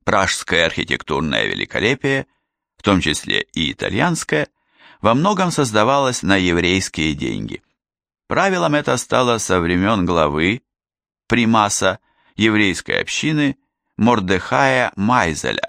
Пражское архитектурное великолепие, в том числе и итальянское, во многом создавалось на еврейские деньги. Правилом это стало со времен главы, примаса еврейской общины Мордехая Майзеля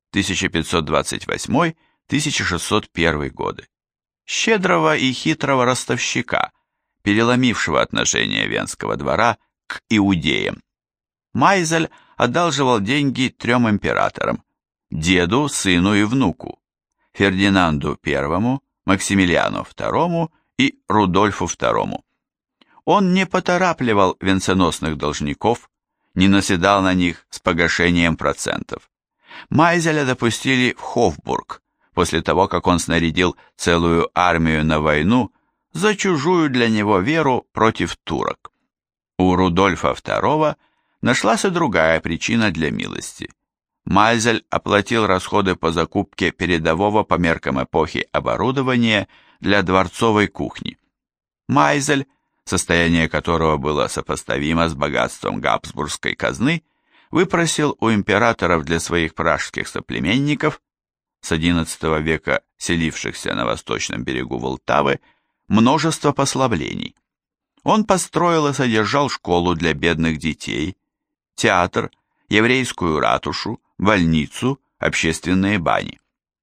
1528-1601 годы, щедрого и хитрого ростовщика, переломившего отношение Венского двора к иудеям. Майзель одалживал деньги трем императорам: деду, сыну и внуку, Фердинанду I, Максимилиану II и Рудольфу II. Он не поторапливал венценосных должников, не наседал на них с погашением процентов. Майзеля допустили в Хофбург, после того, как он снарядил целую армию на войну за чужую для него веру против турок. У Рудольфа II нашлась и другая причина для милости. Майзель оплатил расходы по закупке передового по меркам эпохи оборудования для дворцовой кухни. Майзель, состояние которого было сопоставимо с богатством габсбургской казны, выпросил у императоров для своих пражских соплеменников, с XI века селившихся на восточном берегу Волтавы, множество послаблений. Он построил и содержал школу для бедных детей, театр, еврейскую ратушу, больницу, общественные бани.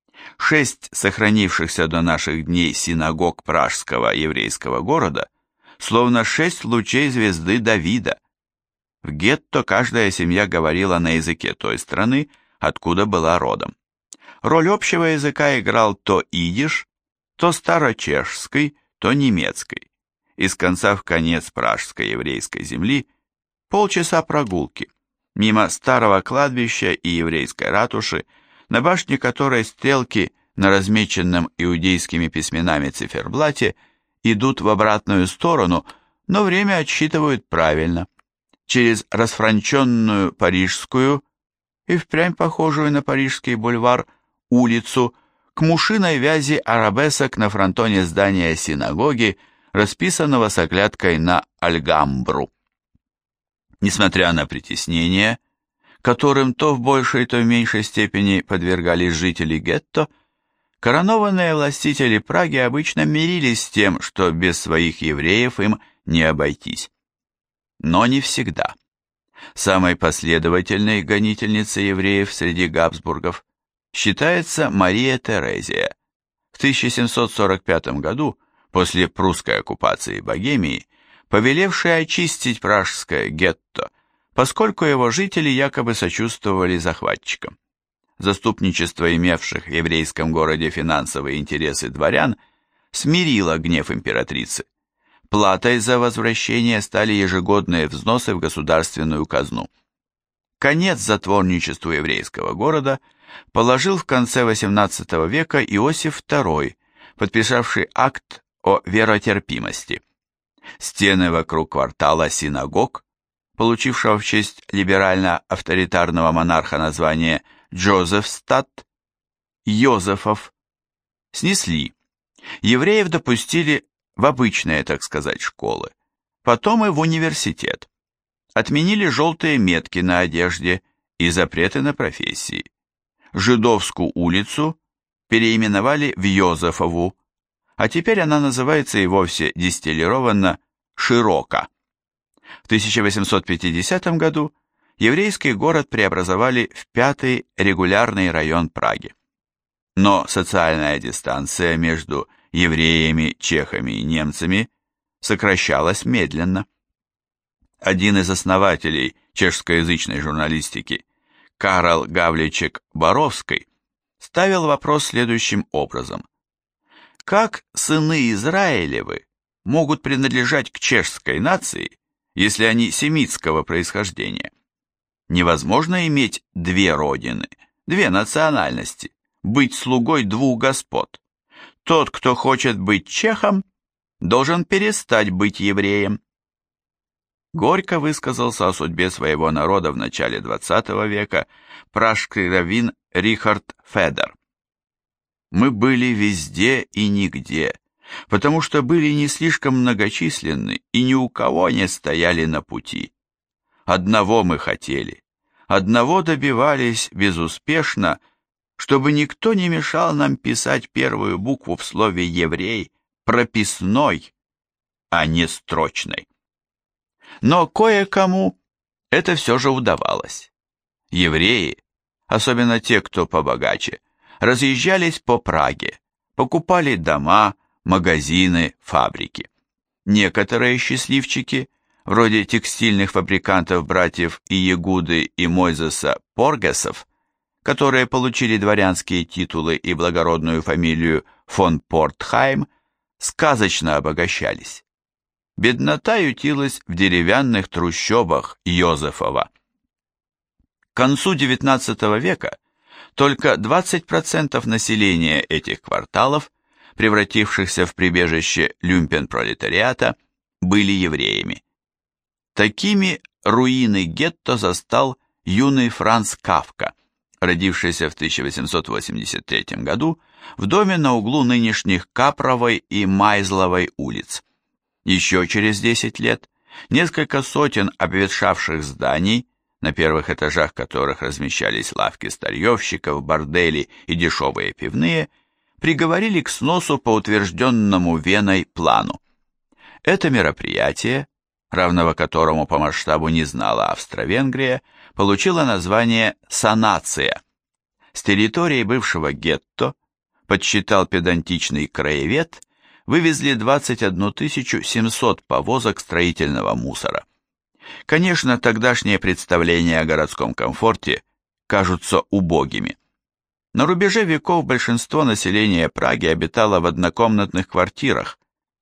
6 сохранившихся до наших дней синагог пражского еврейского города словно 6 лучей звезды Давида. В гетто каждая семья говорила на языке той страны, откуда была родом. Роль общего языка играл то идиш, то старочешский, то немецкий. Из конца в конец пражской еврейской земли полчаса прогулки, мимо старого кладбища и еврейской ратуши, на башне которой стрелки на размеченном иудейскими письменами циферблате идут в обратную сторону, но время отсчитывают правильно. Через расфранченную парижскую и впрямь похожую на парижский бульвар улицу к мушиной вязи арабесок на фронтоне здания синагоги, расписанного с оглядкой на Альгамбру. Несмотря на притеснения, которым то в большей, то в меньшей степени подвергались жители гетто, коронованные властители Праги обычно мирились с тем, что без своих евреев им не обойтись. Но не всегда. Самой последовательной гонительницей евреев среди Габсбургов считается Мария Терезия. В 1745 году, после прусской оккупации Богемии, повелевшая очистить пражское гетто, поскольку его жители якобы сочувствовали захватчикам. Заступничество имевших в еврейском городе финансовые интересы дворян смирило гнев императрицы. Платой за возвращение стали ежегодные взносы в государственную казну. Конец затворничеству еврейского города положил в конце XVIII века Иосиф II, подписавший акт о веротерпимости. Стены вокруг квартала синагог, получившего в честь либерально-авторитарного монарха название Джозефстад, Йозефов, снесли. Евреев допустили в обычные, так сказать, школы, потом и в университет. Отменили желтые метки на одежде и запреты на профессии. Жидовскую улицу переименовали в Йозефову, а теперь она называется и вовсе дистиллированно Широка. В 1850 году еврейский город преобразовали в 5-й регулярный район Праги. Но социальная дистанция между евреями, чехами и немцами сокращалась медленно. Один из основателей чешскоязычной журналистики, Карл Гавличек Боровский, ставил вопрос следующим образом: как сыны Израилевы могут принадлежать к чешской нации, если они семитского происхождения? Невозможно иметь 2 родины, 2 национальности, быть слугой 2 господ. Тот, кто хочет быть чехом, должен перестать быть евреем. Горько высказался о судьбе своего народа в начале XX века пражский раввин Рихард Федер. Мы были везде и нигде, потому что были не слишком многочисленны и ни у кого не стояли на пути. Одного мы хотели, одного добивались безуспешно, чтобы никто не мешал нам писать первую букву в слове «еврей» прописной, а не строчной. Но кое-кому это все же удавалось. Евреи, особенно те, кто побогаче, разъезжались по Праге, покупали дома, магазины, фабрики. Некоторые счастливчики, вроде текстильных фабрикантов братьев Иегуды и Мойзеса Поргесов, которые получили дворянские титулы и благородную фамилию фон Портхайм, сказочно обогащались. Беднота ютилась в деревянных трущобах Йозефова. К концу XIX века только 20% населения этих кварталов, превратившихся в прибежище люмпен-пролетариата, были евреями. Такими руины гетто застал юный Франц Кафка, родившийся в 1883 году в доме на углу нынешних Капровой и Майзловой улиц. Еще через 10 лет несколько сотен обветшавших зданий, на первых этажах которых размещались лавки старьевщиков, бордели и дешевые пивные, приговорили к сносу по утвержденному Веной плану. Это мероприятие, равного которому по масштабу не знала Австро-Венгрия, получило название «санация». С территории бывшего гетто, подсчитал педантичный краевед, вывезли 21 700 повозок строительного мусора. Конечно, тогдашние представления о городском комфорте кажутся убогими. На рубеже веков большинство населения Праги обитало в однокомнатных квартирах,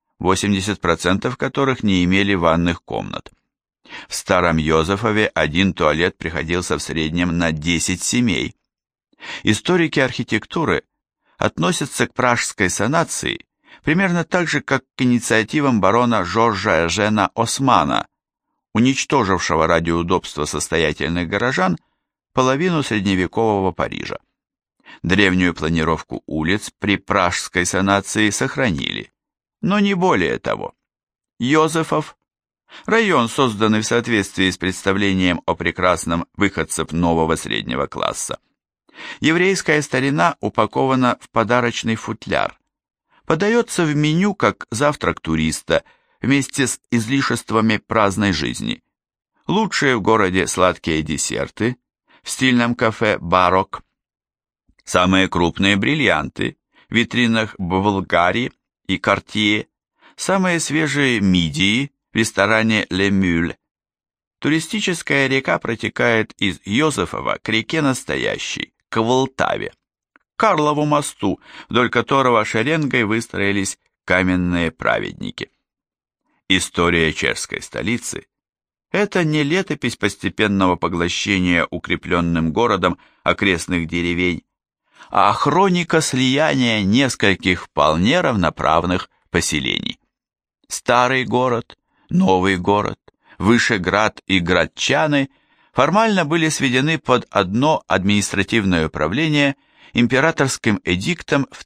80% которых не имели ванных комнат. В Старом Йозефове один туалет приходился в среднем на 10 семей. Историки архитектуры относятся к пражской санации примерно так же, как к инициативам барона Жоржа Эжена Османа, уничтожившего ради удобства состоятельных горожан половину средневекового Парижа. Древнюю планировку улиц при пражской санации сохранили, но не более того. Йозефов, район, созданный в соответствии с представлением о прекрасном выходцев нового среднего класса. Еврейская старина упакована в подарочный футляр, подается в меню как завтрак туриста вместе с излишествами праздной жизни. Лучшие в городе сладкие десерты в стильном кафе «Барок», самые крупные бриллианты в витринах Булгари и Картье, самые свежие мидии в ресторане «Ле Мюль». Туристическая река протекает из Йозефова к реке Настоящей, к Волтаве, к Карлову мосту, вдоль которого шеренгой выстроились каменные праведники. История чешской столицы – это не летопись постепенного поглощения укрепленным городом окрестных деревень, а хроника слияния нескольких вполне равноправных поселений. Старый город, новый город, Вышеград и Градчаны формально были сведены под одно административное управление императорским эдиктом в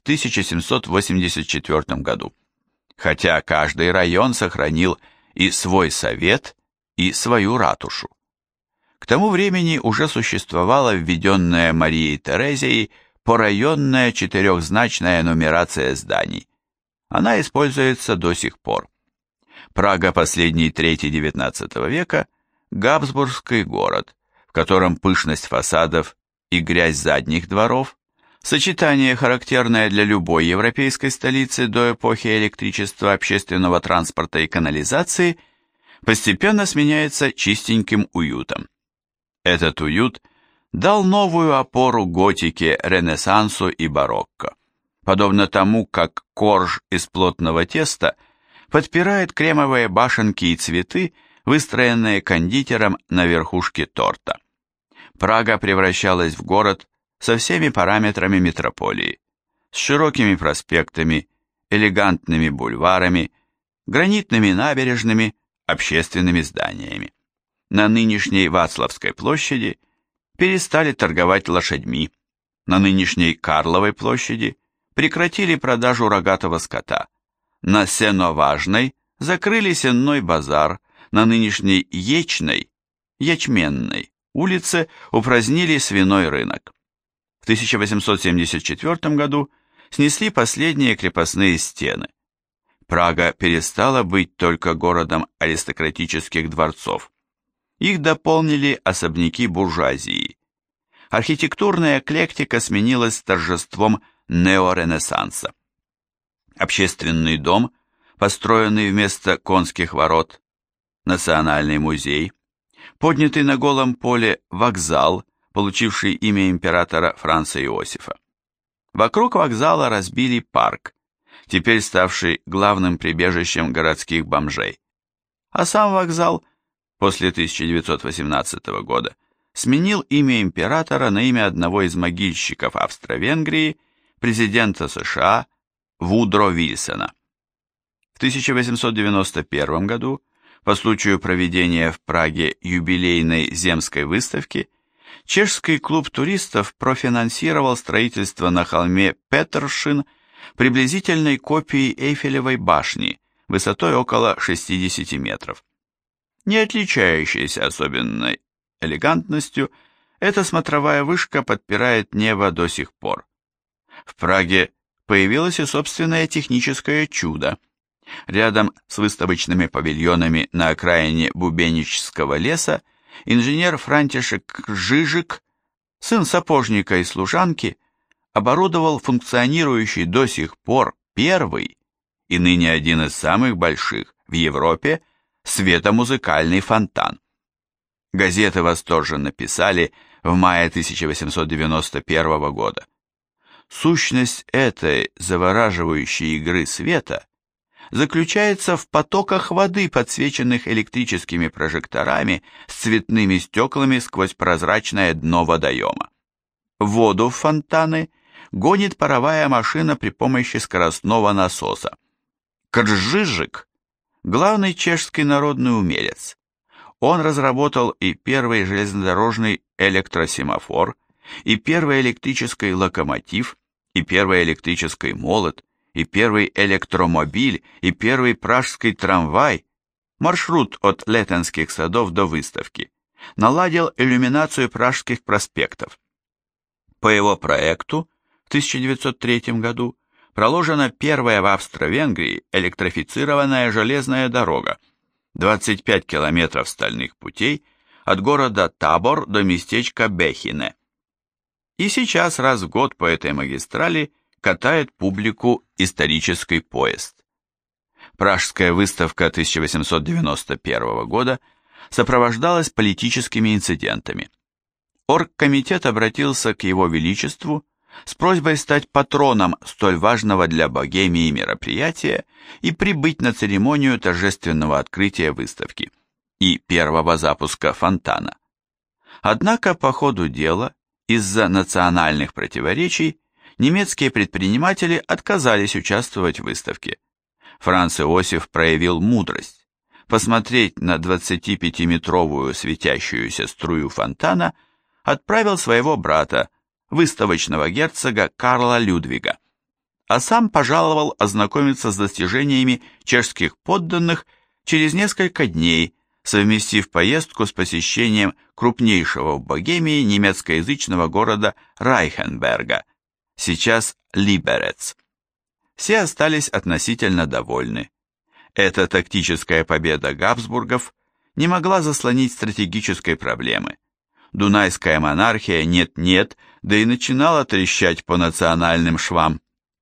1784 году, хотя каждый район сохранил и свой совет, и свою ратушу. К тому времени уже существовала введенная Марией Терезией порайонная четырехзначная нумерация зданий. Она используется до сих пор. Прага последней трети XIX века – габсбургский город, в котором пышность фасадов и грязь задних дворов, сочетание, характерное для любой европейской столицы до эпохи электричества, общественного транспорта и канализации, постепенно сменяется чистеньким уютом. Этот уют дал новую опору готике, ренессансу и барокко, подобно тому, как корж из плотного теста подпирает кремовые башенки и цветы, выстроенные кондитером на верхушке торта. Прага превращалась в город со всеми параметрами метрополии, с широкими проспектами, элегантными бульварами, гранитными набережными, общественными зданиями. На нынешней Вацлавской площади перестали торговать лошадьми, на нынешней Карловой площади прекратили продажу рогатого скота, на Сеноважной закрыли сенной базар, на нынешней Ячной, ячменной, улицы упразднили свиной рынок. В 1874 году снесли последние крепостные стены. Прага перестала быть только городом аристократических дворцов. Их дополнили особняки буржуазии. Архитектурная эклектика сменилась торжеством неоренессанса. Общественный дом, построенный вместо конских ворот, Национальный музей, поднятый на голом поле вокзал, получивший имя императора Франца Иосифа. Вокруг вокзала разбили парк, теперь ставший главным прибежищем городских бомжей. А сам вокзал после 1918 года сменил имя императора на имя одного из могильщиков Австро-Венгрии, президента США Вудро Вильсона. В 1891 году, по случаю проведения в Праге юбилейной земской выставки, чешский клуб туристов профинансировал строительство на холме Петершин приблизительной копии Эйфелевой башни высотой около 60 метров. Не отличающаяся особенной элегантностью, эта смотровая вышка подпирает небо до сих пор. В Праге появилось и собственное техническое чудо. Рядом с выставочными павильонами на окраине Бубенического леса инженер Франтишек Жижик, сын сапожника и служанки, оборудовал функционирующий до сих пор первый и ныне один из самых больших в Европе светомузыкальный фонтан. Газеты восторженно писали в мае 1891 года. Сущность этой завораживающей игры света заключается в потоках воды, подсвеченных электрическими прожекторами с цветными стеклами сквозь прозрачное дно водоема. Воду в фонтаны гонит паровая машина при помощи скоростного насоса. Кржижик – главный чешский народный умелец. Он разработал и первый железнодорожный электросемафор, и первый электрический локомотив, и первый электрический молот, и первый электромобиль, и первый пражский трамвай, маршрут от Летенских садов до выставки, наладил иллюминацию пражских проспектов. По его проекту в 1903 году проложена первая в Австро-Венгрии электрифицированная железная дорога, 25 километров стальных путей от города Табор до местечка Бехине. И сейчас раз в год по этой магистрали катает публику исторический поезд. Пражская выставка 1891 года сопровождалась политическими инцидентами. Оргкомитет обратился к Его Величеству с просьбой стать патроном столь важного для Богемии мероприятия и прибыть на церемонию торжественного открытия выставки и первого запуска фонтана. Однако по ходу дела, из-за национальных противоречий, немецкие предприниматели отказались участвовать в выставке. Франц Иосиф проявил мудрость. Посмотреть на 25-метровую светящуюся струю фонтана отправил своего брата, выставочного герцога Карла Людвига, а сам пожаловал ознакомиться с достижениями чешских подданных через несколько дней, совместив поездку с посещением крупнейшего в Богемии немецкоязычного города Райхенберга, сейчас Либерец. Все остались относительно довольны. Эта тактическая победа Габсбургов не могла заслонить стратегической проблемы. Дунайская монархия нет-нет, да и начинала трещать по национальным швам.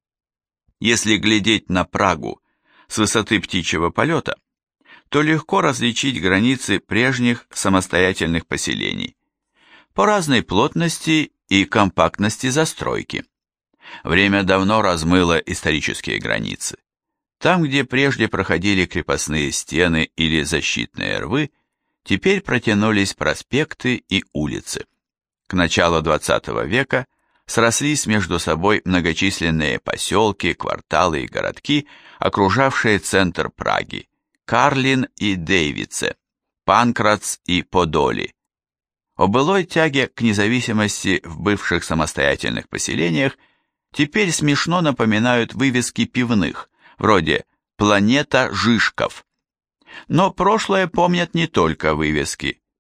Если глядеть на Прагу с высоты птичьего полета, то легко различить границы прежних самостоятельных поселений по разной плотности и компактности застройки. Время давно размыло исторические границы. Там, где прежде проходили крепостные стены или защитные рвы, теперь протянулись проспекты и улицы. К началу XX века срослись между собой многочисленные поселки, кварталы и городки, окружавшие центр Праги, Карлин и Дейвице, Панкрац и Подоли. О былой тяге к независимости в бывших самостоятельных поселениях теперь смешно напоминают вывески пивных, вроде «Планета Жишков». Но прошлое помнят не только вывески.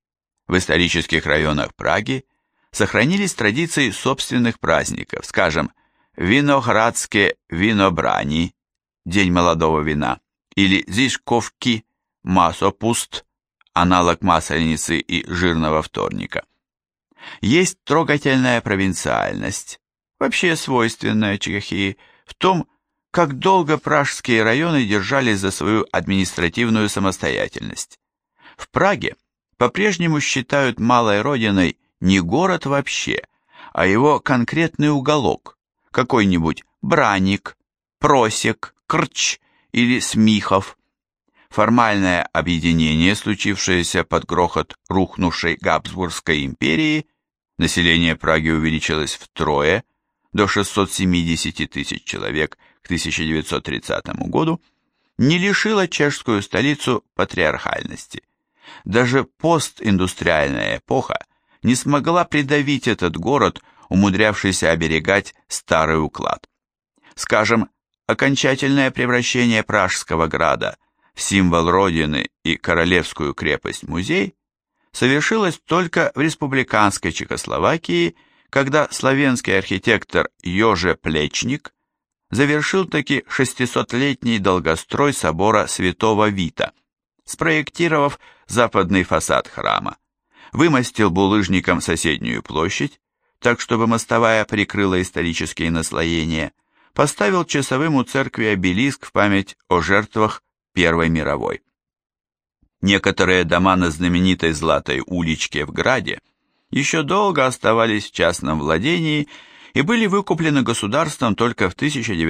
В исторических районах Праги сохранились традиции собственных праздников, скажем, Виноградские винобрани, День молодого вина, или Зишковки, Масопуст, аналог Масленицы и Жирного вторника. Есть трогательная провинциальность, вообще свойственная Чехии, в том, как долго пражские районы держались за свою административную самостоятельность. В Праге по-прежнему считают малой родиной не город вообще, а его конкретный уголок, какой-нибудь Браник, Просек, Крч или Смихов. Формальное объединение, случившееся под грохот рухнувшей Габсбургской империи, население Праги увеличилось втрое, до 670 тысяч человек к 1930 году, не лишило чешскую столицу патриархальности. Даже постиндустриальная эпоха не смогла придавить этот город, умудрявшийся оберегать старый уклад. Скажем, окончательное превращение Пражского града в символ Родины и королевскую крепость-музей совершилось только в республиканской Чехословакии, когда славянский архитектор Йоже Плечник завершил таки 600-летний долгострой собора Святого Вита, спроектировав западный фасад храма, вымостил булыжником соседнюю площадь, так чтобы мостовая прикрыла исторические наслоения, поставил часовым у церкви обелиск в память о жертвах Первой мировой. Некоторые дома на знаменитой Златой уличке в Граде еще долго оставались в частном владении и были выкуплены государством только в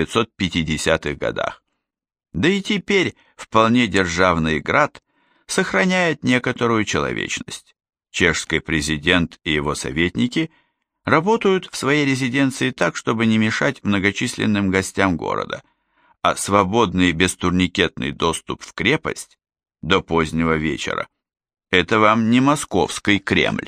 1950-х годах. Да и теперь вполне державный град сохраняет некоторую человечность. Чешский президент и его советники работают в своей резиденции так, чтобы не мешать многочисленным гостям города, а свободный бестурникетный доступ в крепость до позднего вечера – это вам не московский Кремль.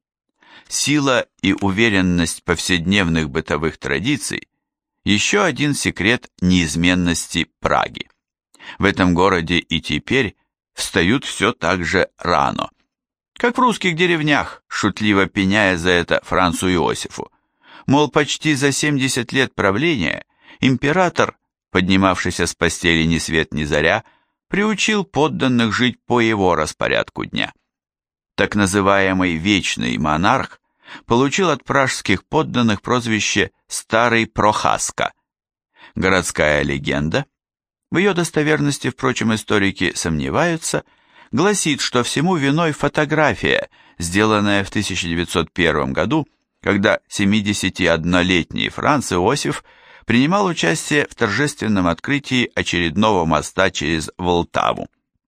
Сила и уверенность повседневных бытовых традиций – еще один секрет неизменности Праги. В этом городе и теперь встают все так же рано. Как в русских деревнях, шутливо пеняя за это Францу Иосифу. Мол, почти за 70 лет правления император, поднимавшийся с постели ни свет ни заря, приучил подданных жить по его распорядку дня. Так называемый вечный монарх получил от пражских подданных прозвище «Старый Прохаска». Городская легенда, в ее достоверности, впрочем, историки сомневаются, гласит, что всему виной фотография, сделанная в 1901 году, когда 71-летний Франц Иосиф принимал участие в торжественном открытии очередного моста через Волтаву.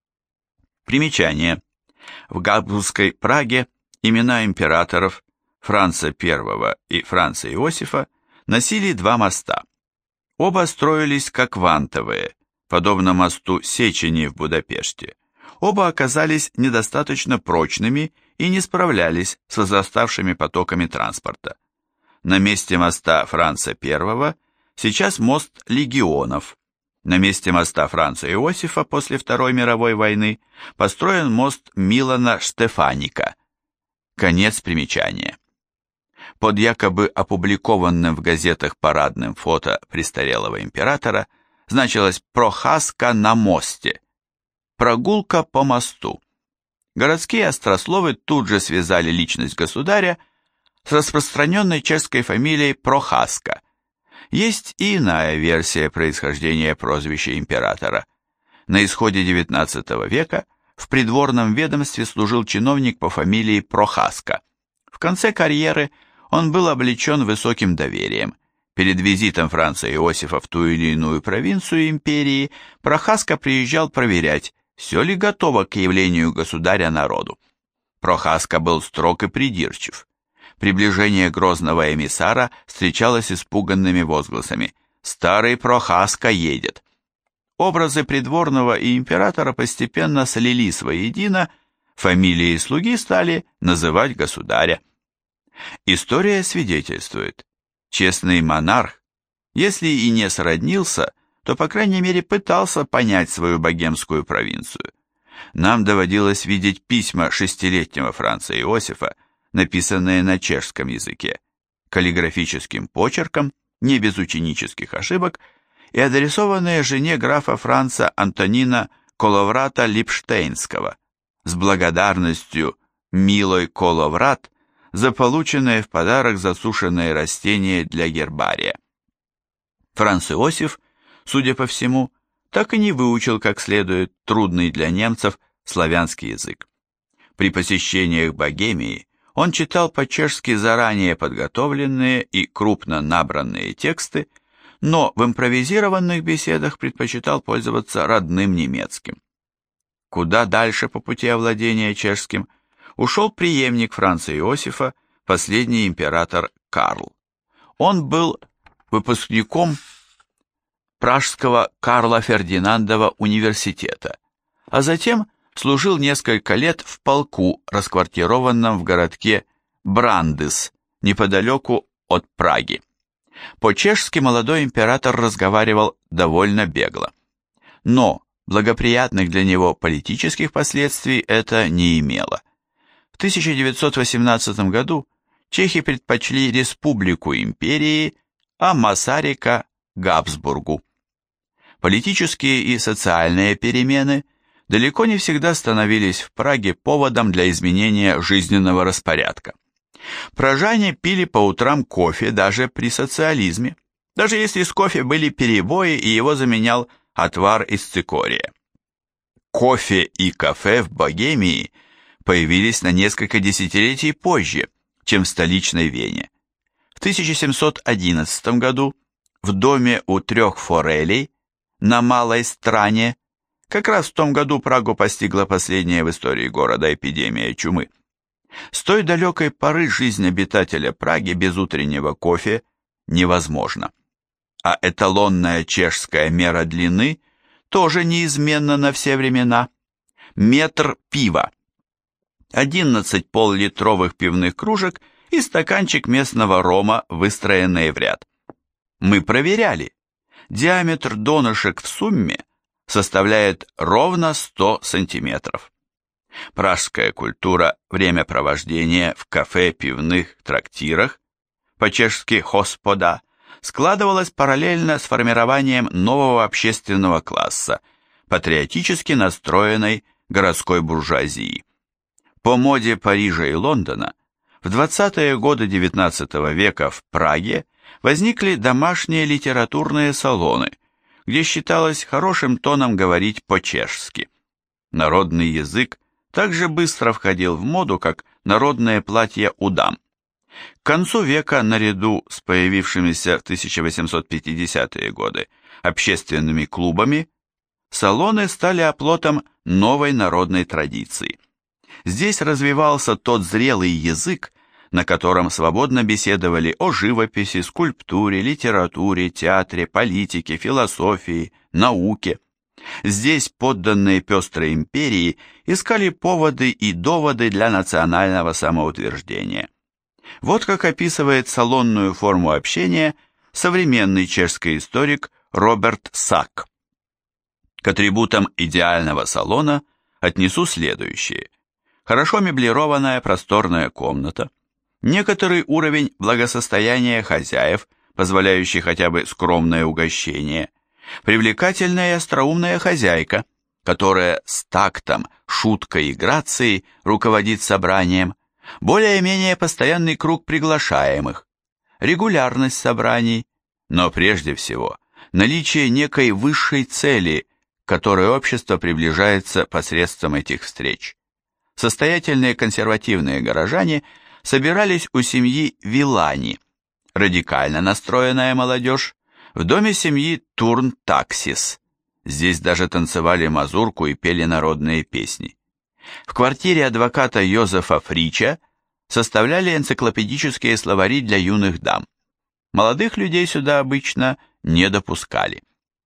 Примечание. В Габсбургской Праге имена императоров Франца I и Франца Иосифа носили два моста. Оба строились как вантовые, подобно мосту Сечени в Будапеште. Оба оказались недостаточно прочными и не справлялись с возраставшими потоками транспорта. На месте моста Франца I сейчас мост Легионов. На месте моста Франца Иосифа после Второй мировой войны построен мост Милана Штефаника. Конец примечания. Под якобы опубликованным в газетах парадным фото престарелого императора значилось «Прохаска на мосте». Прогулка по мосту. Городские острословы тут же связали личность государя с распространенной чешской фамилией Прохаска. Есть и иная версия происхождения прозвища императора. На исходе XIX века в придворном ведомстве служил чиновник по фамилии Прохаска. В конце карьеры он был облечен высоким доверием. Перед визитом Франца Иосифа в ту или иную провинцию империи Прохаска приезжал проверять, все ли готово к явлению государя народу. Прохаска был строг и придирчив. Приближение грозного эмиссара встречалось испуганными возгласами «Старый Прохаска едет». Образы придворного и императора постепенно слились воедино, фамилии слуги стали называть государя. История свидетельствует, честный монарх, если и не сроднился, то, по крайней мере, пытался понять свою богемскую провинцию. Нам доводилось видеть письма шестилетнего Франца Иосифа, написанные на чешском языке, каллиграфическим почерком, не без ученических ошибок, и адресованные жене графа Франца Антонина Коловрата-Липштейнского с благодарностью «Милой Коловрат» за полученные в подарок засушенные растения для гербария. Франц Иосиф, судя по всему, так и не выучил как следует трудный для немцев славянский язык. При посещениях Богемии он читал по-чешски заранее подготовленные и крупно набранные тексты, но в импровизированных беседах предпочитал пользоваться родным немецким. Куда дальше по пути овладения чешским ушел преемник Франца Иосифа, последний император Карл. Он был выпускником Пражского Карла Фердинандова университета, а затем служил несколько лет в полку, расквартированном в городке Брандыс, неподалеку от Праги. По-чешски молодой император разговаривал довольно бегло. Но благоприятных для него политических последствий это не имело. В 1918 году чехи предпочли республику империи, а Масарика – Габсбургу. Политические и социальные перемены далеко не всегда становились в Праге поводом для изменения жизненного распорядка. Пражане пили по утрам кофе даже при социализме, даже если с кофе были перебои и его заменял отвар из цикория. Кофе и кафе в Богемии появились на несколько десятилетий позже, чем в столичной Вене. В 1711 году в доме у трех форелей на Малой Стране, как раз в том году Прагу постигла последняя в истории города эпидемия чумы. С той далекой поры жизнь обитателя Праги без утреннего кофе невозможна. А эталонная чешская мера длины тоже неизменна на все времена. Метр пива. 11 пол-литровых пивных кружек и стаканчик местного рома, выстроенные в ряд. Мы проверяли. Диаметр донышек в сумме составляет ровно 100 сантиметров. Пражская культура времяпровождения в кафе, пивных, трактирах, по-чешски «господа», складывалась параллельно с формированием нового общественного класса, патриотически настроенной городской буржуазии. По моде Парижа и Лондона в 20-е годы XIX века в Праге возникли домашние литературные салоны, где считалось хорошим тоном говорить по-чешски. Народный язык также быстро входил в моду, как народное платье у дам. К концу века, наряду с появившимися в 1850-е годы общественными клубами, салоны стали оплотом новой народной традиции. Здесь развивался тот зрелый язык, на котором свободно беседовали о живописи, скульптуре, литературе, театре, политике, философии, науке. Здесь подданные пестрой империи искали поводы и доводы для национального самоутверждения. Вот как описывает салонную форму общения современный чешский историк Роберт Сак. К атрибутам идеального салона отнесу следующее. Хорошо меблированная просторная комната, некоторый уровень благосостояния хозяев, позволяющий хотя бы скромное угощение, привлекательная и остроумная хозяйка, которая с тактом, шуткой и грацией руководит собранием, более-менее постоянный круг приглашаемых, регулярность собраний, но прежде всего наличие некой высшей цели, к которой общество приближается посредством этих встреч. Состоятельные консервативные горожане собирались у семьи Вилани, радикально настроенная молодежь, в доме семьи Турн-Таксис. Здесь даже танцевали мазурку и пели народные песни. В квартире адвоката Йозефа Фрича составляли энциклопедические словари для юных дам. Молодых людей сюда обычно не допускали.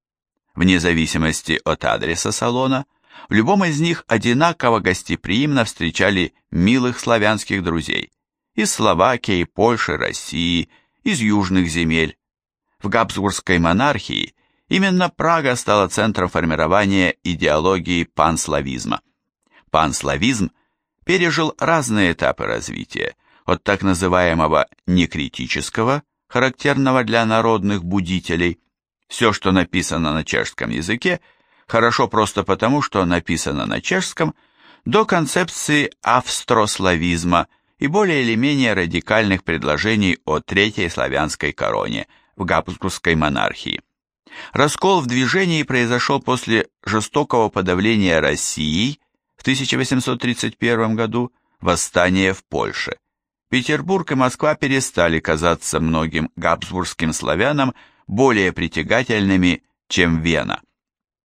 Вне зависимости от адреса салона, в любом из них одинаково гостеприимно встречали милых славянских друзей из Словакии, Польши, России, из южных земель. В Габсбургской монархии именно Прага стала центром формирования идеологии панславизма. Панславизм пережил разные этапы развития, от так называемого некритического, характерного для народных будителей, все, что написано на чешском языке, хорошо просто потому, что написано на чешском, до концепции австрославизма и более или менее радикальных предложений о третьей славянской короне в Габсбургской монархии. Раскол в движении произошел после жестокого подавления Россией в 1831 году, восстания в Польше. Петербург и Москва перестали казаться многим габсбургским славянам более притягательными, чем Вена.